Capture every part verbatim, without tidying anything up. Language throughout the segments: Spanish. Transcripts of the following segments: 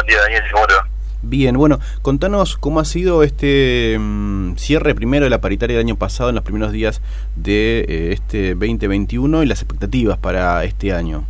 buen día, Daniel, ¿cómo te va? Bien, bueno, contanos cómo ha sido este mmm, cierre primero de la paritaria del año pasado, en los primeros días de eh, este veinte veintiuno, y las expectativas para este año.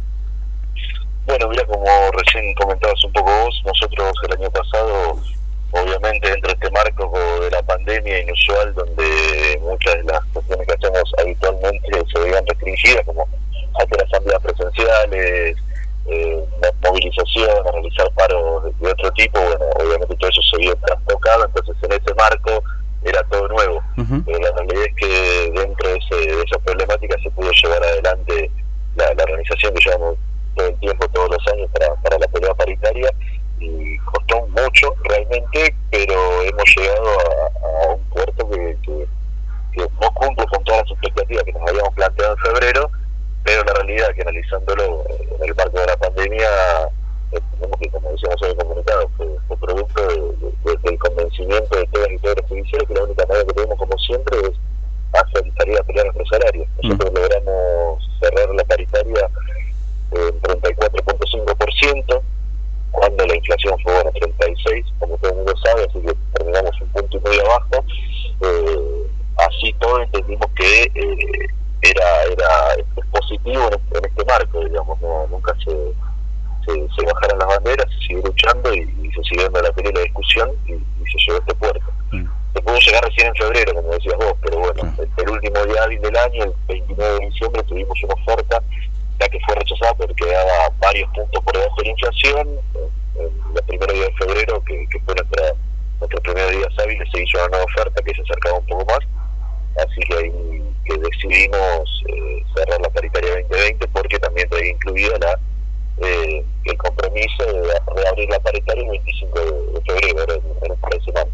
Bueno, mira, como recién comentabas un poco vos, nosotros el año pasado, obviamente dentro de este marco de la pandemia inusual, donde muchas de las cuestiones que hacemos habitualmente se veían restringidas, como hacer asambleas presenciales, eh, movilización, realizar paros de, de otro tipo, bueno, obviamente todo eso se vio trastocado, entonces en ese marco era todo nuevo. Uh-huh. Pero la realidad es que dentro de, ese, de esa problemática se pudo llevar adelante la, la organización que llevamos todo el tiempo, todos los años para, para la pelea paritaria, y costó mucho realmente, pero hemos llegado a, a un puerto que, que, que no cumple con todas las expectativas que nos habíamos planteado en febrero, pero la realidad es que analizándolo en el marco de la pandemia, tenemos que, como decíamos hoy en el comunicado, fue, fue producto de, de, del convencimiento de todas y todos los judiciales, que la única manera que tenemos, como siempre, es hacer salir a pelear nuestros salarios. Nosotros mm. logramos cerrar la paritaria en treinta y cuatro punto cinco por ciento, cuando la inflación fue bueno treinta y seis, como todo el mundo sabe, así que terminamos un punto y medio abajo. Eh, así todo entendimos que eh, era era es positivo en este, en este marco, digamos, no, nunca se, se se bajaron las banderas, se siguió luchando y, y se siguió dando la pelea y la discusión, y, y se llegó a este puerto. Mm. Se pudo llegar recién en febrero, como decías vos, pero bueno, mm. el, el último día hábil del año, el veintinueve de diciembre, tuvimos una oferta que fue rechazada porque daba varios puntos por debajo de la inflación. En los primeros días de febrero, que, que fue nuestra nuestros primeros días hábiles, se hizo una nueva oferta que se acercaba un poco más, así que ahí que decidimos eh, cerrar la paritaria veinte veinte, porque también traía incluida la eh, el compromiso de reabrir la paritaria el veinticinco de febrero, en un par de semanas.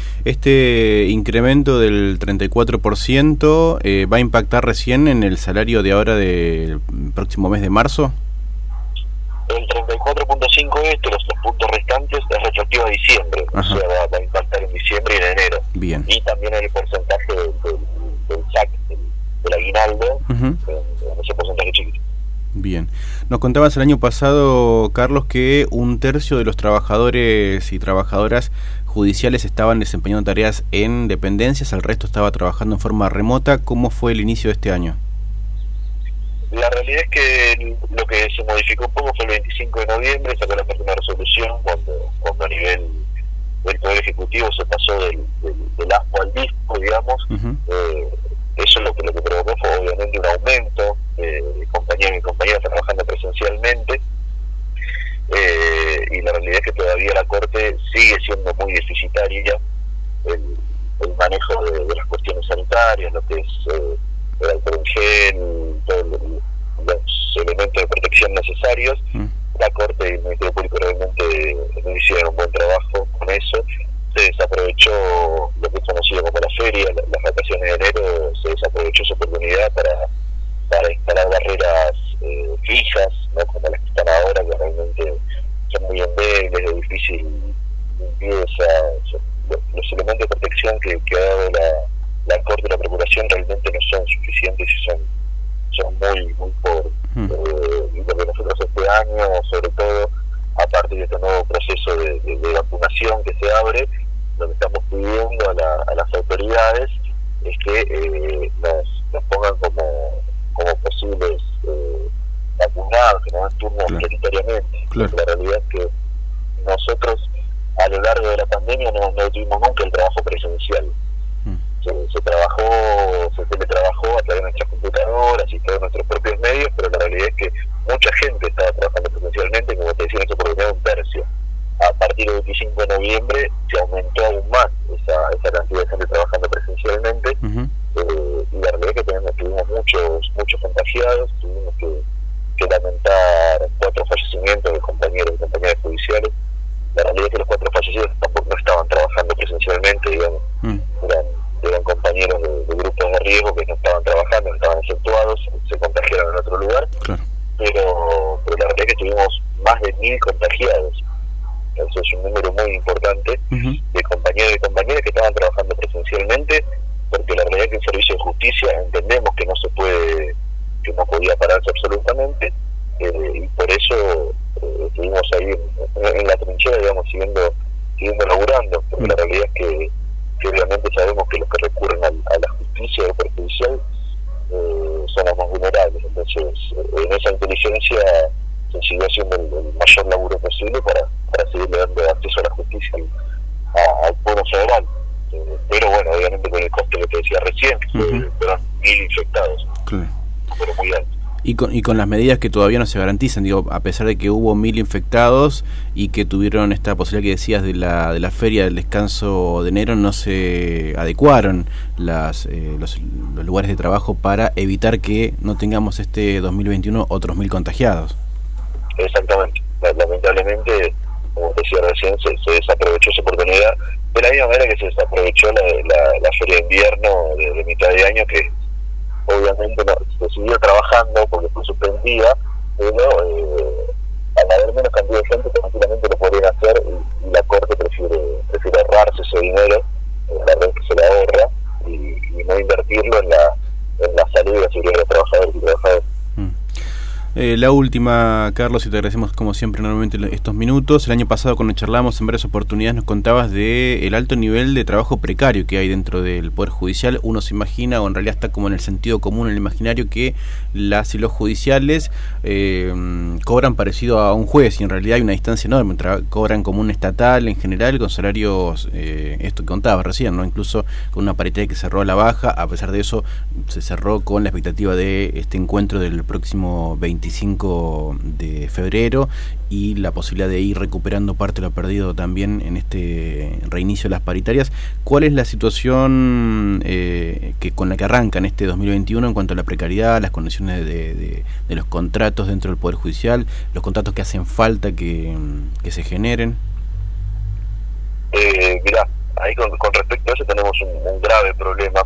Este incremento del treinta y cuatro por ciento eh, va a impactar recién en el salario de ahora del próximo mes de marzo. El treinta y cuatro punto cinco por ciento, los tres puntos restantes, es retroactivo a diciembre. Ajá. O sea, va, va a impactar en diciembre y en enero. Bien. Y también en el porcentaje del, del, del S A C, del, del aguinaldo, uh-huh. en, en ese porcentaje chiquito. Bien. Nos contabas el año pasado, Carlos, que un tercio de los trabajadores y trabajadoras judiciales estaban desempeñando tareas en dependencias, el resto estaba trabajando en forma remota. ¿Cómo fue el inicio de este año? La realidad es que lo que se modificó un poco fue el veinticinco de noviembre, sacó la parte de una resolución cuando, cuando a nivel del Poder Ejecutivo se pasó del, del, del A S P O al D I S P O, digamos. Uh-huh. eh, eso lo que, lo que provocó fue obviamente un aumento eh, de compañeros y compañeras trabajando presencialmente. Eh, y la realidad es que todavía la Corte sigue siendo muy deficitaria el, el manejo de, de las cuestiones sanitarias, lo que es eh, el alcohol en gel, todos los, los elementos de protección necesarios. Mm. La Corte y el Ministerio Público realmente no hicieron un buen trabajo con eso. Se desaprovechó lo que es conocido como la feria, la, las vacaciones de enero, se desaprovechó esa oportunidad para, para instalar barreras eh, fijas, ¿no? Como las que están ahora, que realmente son muy endebles, de difícil limpieza. Los, los elementos de protección que, que ha dado la, la Corte y la Procuración realmente no son suficientes y son, son muy, muy pobres. Mm. Eh, y lo que nosotros este año, sobre todo, aparte de este nuevo proceso de, de, de vacunación que se abre, lo que estamos pidiendo a, la, a las autoridades es que eh, nos, nos pongan como, como posibles eh, vacunados, que nos den turnos claro. prioritariamente. Claro. La realidad es que nosotros a lo largo de la pandemia no, no tuvimos nunca el trabajo presencial. Mm. Se, se trabajó, se teletrabajó a través de nuestras computadoras y todos nuestros propios medios, pero la realidad es que mucha gente estaba trabajando presencialmente, como te decía en esta oportunidad, un tercio. A partir del veinticinco de noviembre se aumentó aún más esa, esa cantidad de gente trabajando presencialmente. Uh-huh. eh, y la realidad es que tenemos, tuvimos muchos muchos contagiados, tuvimos que, que lamentar cuatro fallecimientos de compañeros y compañeras judiciales. La realidad es que los cuatro fallecidos tampoco no estaban trabajando presencialmente, digamos, uh-huh. eran, eran compañeros de, de grupos de riesgo que no estaban trabajando, no estaban exceptuados, se contagiaron en otro lugar. Claro. Pero, pero la realidad es que tuvimos más de mil contagiados. Eso es un número muy importante uh-huh. de compañeros y compañeras que estaban trabajando presencialmente, porque la realidad es que el servicio de justicia entendemos que no se puede, que no podía pararse absolutamente, eh, y por eso eh, estuvimos ahí en, en la trinchera mayor laburo posible para, para seguir dando acceso a la justicia a, al pueblo federal. Eh, pero bueno, obviamente con el costo que te decía recién, uh-huh. fueron mil infectados, claro. pero muy alto. Y con, y con las medidas que todavía no se garantizan, digo, a pesar de que hubo mil infectados y que tuvieron esta posibilidad que decías de la de la feria del descanso de enero, no se adecuaron las eh, los, los lugares de trabajo para evitar que no tengamos este dos mil veintiuno otros mil contagiados. Exactamente, lamentablemente, como decía recién, se, se desaprovechó esa oportunidad, de la misma manera que se desaprovechó la, la, la feria de invierno de, de mitad de año, que obviamente no, se siguió trabajando porque fue suspendida, pero eh, al haber menos cantidad de gente tranquilamente lo podrían hacer, y, y la Corte prefiere, prefiere ahorrarse ese dinero, eh, la red que se le ahorra, y, y no invertirlo en la, en la salud y la seguridad de los trabajadores y trabajadores. Mm. Eh, la última, Carlos, y te agradecemos como siempre enormemente estos minutos. El año pasado, cuando charlamos en varias oportunidades, nos contabas de el alto nivel de trabajo precario que hay dentro del Poder Judicial. Uno se imagina, o en realidad está como en el sentido común, en el imaginario, que las y los judiciales eh, cobran parecido a un juez, y en realidad hay una distancia enorme. Tra- cobran como un estatal en general, con salarios, eh, esto que contabas recién, ¿no? Incluso con una paritaria que cerró a la baja. A pesar de eso, se cerró con la expectativa de este encuentro del próximo veinticinco de febrero y la posibilidad de ir recuperando parte de lo perdido también en este reinicio de las paritarias. ¿Cuál es la situación eh, que con la que arranca en este dos mil veintiuno en cuanto a la precariedad, las condiciones de, de, de los contratos dentro del Poder Judicial, los contratos que hacen falta que, que se generen? Eh, mirá, ahí con, con respecto a eso tenemos un, un grave problema.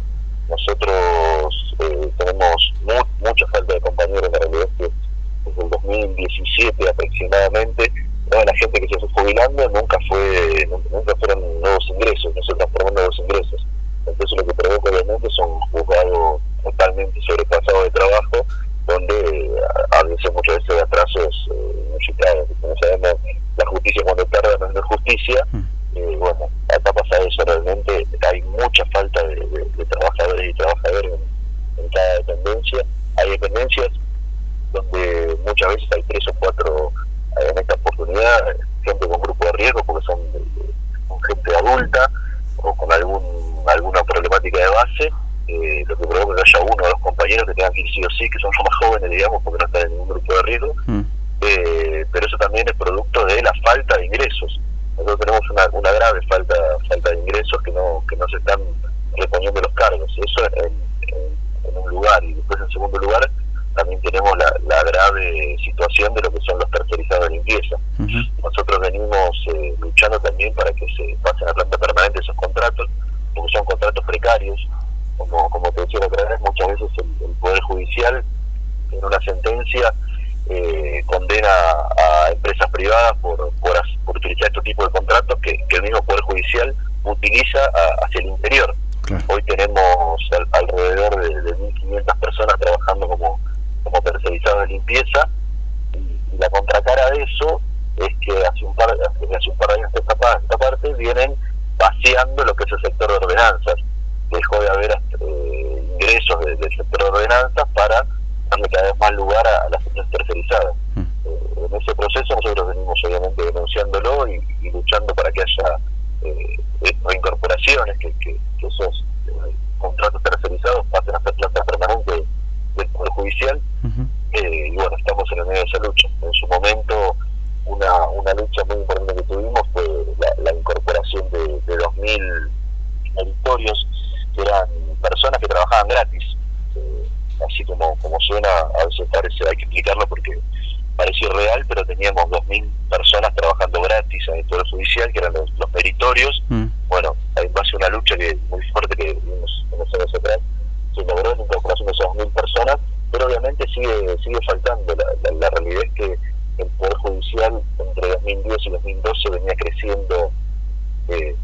Nosotros eh, tenemos mu- mucha falta de compañeros. La realidad es que desde el dos mil diecisiete aproximadamente, toda la gente que se fue jubilando nunca fue nunca fueron nuevos ingresos, no se transformó en nuevos ingresos. Entonces lo que provoca obviamente son juzgados totalmente sobrepasados de trabajo, donde eh, a veces muchas veces de atrasos eh, inusitados. Como sabemos, la justicia cuando tarda no es justicia. Eh, bueno, acá pasa eso. Realmente hay mucha falta de, de, de trabajadores y trabajadores en, en cada dependencia. Hay dependencias donde muchas veces hay tres o cuatro eh, en esta oportunidad, gente con grupo de riesgo, porque son de, de, con gente adulta o con algún alguna problemática de base, eh, lo que provoca que haya uno o dos compañeros que tengan que ir sí o sí, que son más jóvenes, digamos, porque no están en ningún grupo de riesgo. Mm. Eh, pero eso también es producto de la falta de ingresos. Nosotros tenemos una, una grave falta falta de ingresos que no que no se están reponiendo los cargos. Eso en, en, en un lugar. Y después, en segundo lugar, también tenemos la, la grave situación de lo que son los tercerizados de limpieza. Uh-huh. Nosotros venimos eh, luchando también para que se pasen a planta permanente esos contratos, porque son contratos precarios. Como como te decía la otra vez, muchas veces el, el Poder Judicial, en una sentencia, eh, condena a empresas privadas por, por, por utilizar este tipo de contratos que, que el mismo Poder Judicial utiliza a, hacia el interior. Claro. Hoy tenemos al, alrededor de, de mil quinientas personas trabajando como, como tercerizados de limpieza, y, y la contracara de eso es que hace un par, hace un par de años de esta, esta parte vienen vaciando lo que es el sector de ordenanzas. Dejó de haber eh, ingresos de, del sector de ordenanzas para darle cada vez más lugar a, a las empresas tercerizadas. Mm. Eh, en ese proceso nosotros venimos obviamente denunciándolo y, y luchando para que haya eh, reincorporaciones, que, que, que esos eh, contratos tercerizados pasen a ser planta permanente del Poder Judicial. Uh-huh. eh, y bueno, estamos en el medio de esa lucha. En su momento, una, una lucha muy importante que tuvimos fue la, la incorporación de, de dos mil meritorios, que eran personas que trabajaban gratis. Eh, así como, como suena, a veces parece, hay que explicarlo porque parece irreal, pero teníamos dos mil personas trabajando gratis en el Poder Judicial, que eran los, los meritorios. Mm. Bueno, hay más una lucha que muy fuerte que vimos unos años atrás, se logró la incorporación de esas dos mil personas, pero obviamente sigue sigue faltando. La, la, la realidad es que el Poder Judicial entre dos mil diez y dos mil doce venía creciendo eh,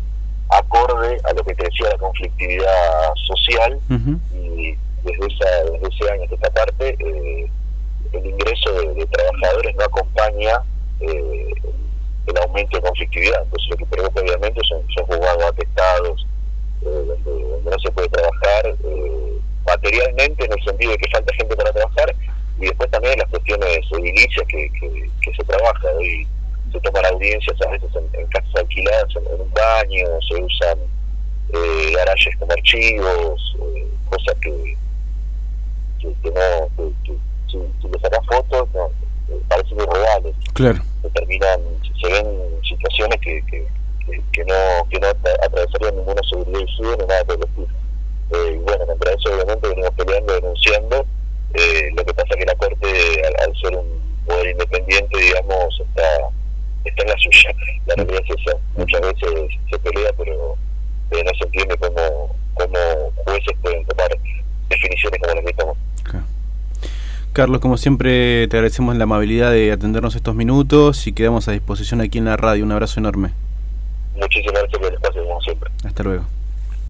acorde a lo que crecía la conflictividad social. Uh-huh. Y desde, esa, desde ese año, de esta parte, eh, el ingreso de, de trabajadores no acompaña eh, el aumento de conflictividad. Entonces lo que provoca obviamente son, son juzgados atestados, eh, donde, donde no se puede trabajar eh, materialmente, en el sentido de que falta gente para trabajar, y después también las cuestiones edilicias que, que, que se trabaja. Hoy se toman audiencias a veces en, en casas alquiladas, en, en un baño, se usan eh, garajes como archivos, eh, cosas que, que, que no, que, que, si, si le sacas fotos, no, eh, parecen irreales. Claro. Se terminan, se ven situaciones que, que, que, que no que no atravesarían ninguna seguridad y higiene, nada por el estilo. Eh, y bueno, contra eso obviamente venimos peleando, denunciando. Eh, lo que pasa que la Corte, al, al ser un poder independiente, digamos, está está en la suya. La realidad es esa. Muchas veces se pelea, pero eh, no se entiende cómo, cómo jueces pueden tomar definiciones como las que estamos. Okay. Carlos, como siempre, te agradecemos la amabilidad de atendernos estos minutos y quedamos a disposición aquí en la radio. Un abrazo enorme. Muchísimas gracias por el espacio, como siempre. Hasta luego.